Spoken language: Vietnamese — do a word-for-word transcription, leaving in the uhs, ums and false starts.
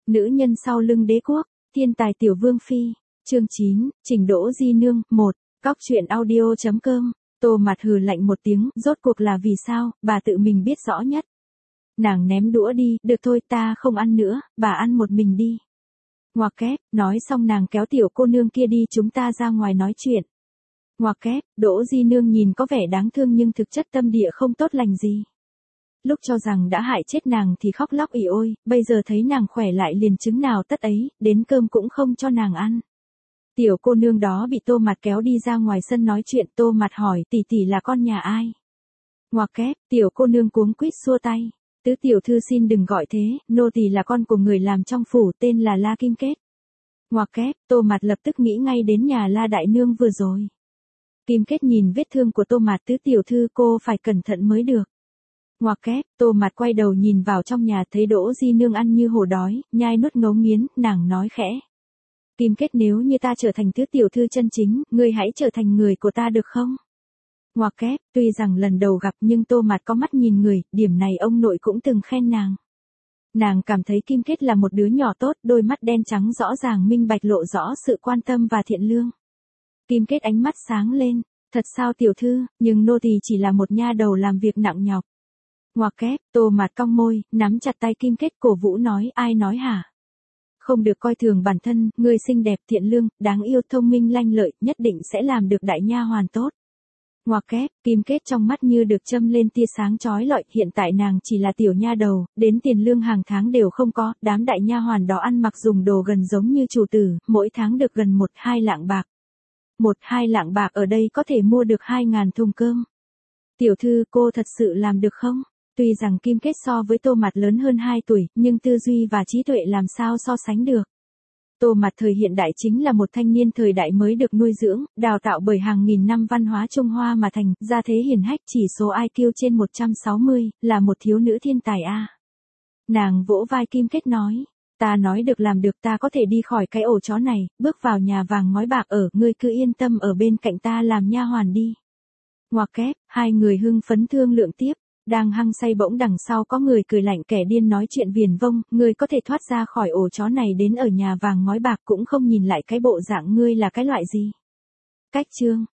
Nữ nhân sau lưng đế quốc, thiên tài tiểu vương phi, chương chín, Trình Đỗ Di Nương, một, Cóc truyện audio chấm com, Tô Mặt hừ lạnh một tiếng, rốt cuộc là vì sao, bà tự mình biết rõ nhất. Nàng ném đũa đi, được thôi ta không ăn nữa, bà ăn một mình đi. Ngoặc kép, nói xong nàng kéo tiểu cô nương kia đi chúng ta ra ngoài nói chuyện. Ngoặc kép, Đỗ Di Nương nhìn có vẻ đáng thương nhưng thực chất tâm địa không tốt lành gì. Lúc cho rằng đã hại chết nàng thì khóc lóc ỉ ôi, bây giờ thấy nàng khỏe lại liền chứng nào tất ấy, đến cơm cũng không cho nàng ăn. Tiểu cô nương đó bị Tô Mặt kéo đi ra ngoài sân nói chuyện. Tô Mặt hỏi tỷ tỷ là con nhà ai? Ngoặc kép, tiểu cô nương cuống quýt xua tay. Tứ tiểu thư xin đừng gọi thế, nô tỳ là con của người làm trong phủ tên là La Kim Kết. Ngoặc kép, Tô Mặt lập tức nghĩ ngay đến nhà La Đại Nương vừa rồi. Kim Kết nhìn vết thương của Tô Mặt, tứ tiểu thư cô phải cẩn thận mới được. Ngoặc kép, Tô Mặt quay đầu nhìn vào trong nhà thấy Đỗ Di Nương ăn như hổ đói, nhai nuốt ngấu nghiến, nàng nói khẽ. Kim Kết nếu như ta trở thành tứ tiểu thư chân chính, ngươi hãy trở thành người của ta được không? Ngoặc kép, tuy rằng lần đầu gặp nhưng Tô Mặt có mắt nhìn người, điểm này ông nội cũng từng khen nàng. Nàng cảm thấy Kim Kết là một đứa nhỏ tốt, đôi mắt đen trắng rõ ràng minh bạch lộ rõ sự quan tâm và thiện lương. Kim Kết ánh mắt sáng lên, thật sao tiểu thư, nhưng nô tỳ chỉ là một nha đầu làm việc nặng nhọc. Ngoặc kép, Tô Mặt cong môi, nắm chặt tay Kim Kết cổ vũ nói, ai nói hả? Không được coi thường bản thân, ngươi xinh đẹp thiện lương, đáng yêu thông minh lanh lợi, nhất định sẽ làm được đại nha hoàn tốt. Ngoặc kép, Kim Kết trong mắt như được châm lên tia sáng chói lọi, hiện tại nàng chỉ là tiểu nha đầu, đến tiền lương hàng tháng đều không có, đám đại nha hoàn đó ăn mặc dùng đồ gần giống như chủ tử, mỗi tháng được gần một hai lạng bạc. Một hai lạng bạc ở đây có thể mua được hai ngàn thùng cơm. Tiểu thư cô thật sự làm được không? Tuy rằng Kim Kết so với Tô Mặt lớn hơn hai tuổi, nhưng tư duy và trí tuệ làm sao so sánh được. Tô Mặt thời hiện đại chính là một thanh niên thời đại mới được nuôi dưỡng, đào tạo bởi hàng nghìn năm văn hóa Trung Hoa mà thành, gia thế hiển hách chỉ số i kiu trên một trăm sáu mươi, là một thiếu nữ thiên tài a. Nàng vỗ vai Kim Kết nói, ta nói được làm được ta có thể đi khỏi cái ổ chó này, bước vào nhà vàng ngói bạc ở, ngươi cứ yên tâm ở bên cạnh ta làm nha hoàn đi. Ngoặc kép, hai người hưng phấn thương lượng tiếp. Đang hăng say bỗng đằng sau có người cười lạnh kẻ điên nói chuyện viển vông, ngươi có thể thoát ra khỏi ổ chó này đến ở nhà vàng ngói bạc cũng không nhìn lại cái bộ dạng ngươi là cái loại gì. Cách chương,